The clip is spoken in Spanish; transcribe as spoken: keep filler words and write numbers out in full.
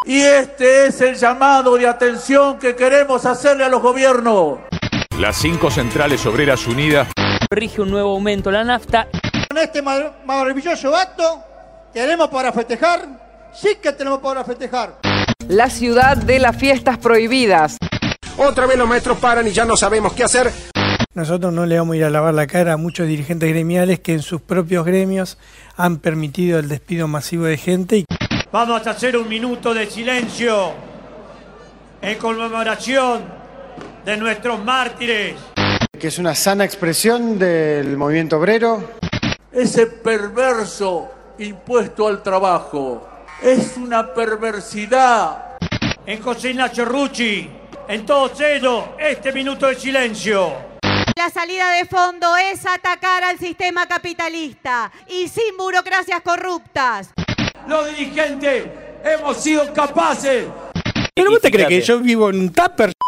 Y este es el llamado de atención que queremos hacerle a los gobiernos. Las cinco centrales obreras unidas. Rige un nuevo aumento la nafta. Con este maravilloso acto, ¿tenemos para festejar? Sí que tenemos para festejar. La ciudad de las fiestas prohibidas. Otra vez los maestros paran y ya no sabemos qué hacer. Nosotros no le vamos a ir a lavar la cara a muchos dirigentes gremiales que en sus propios gremios han permitido el despido masivo de gente. Vamos a hacer un minuto de silencio en conmemoración de nuestros mártires. Que es una sana expresión del movimiento obrero. Ese perverso impuesto al trabajo es una perversidad. En José Ignacio Rucci, en todos ellos, este minuto de silencio. La salida de fondo es atacar al sistema capitalista y sin burocracias corruptas. Los dirigentes hemos sido capaces. ¿Pero vos te crees que yo vivo en un tupper?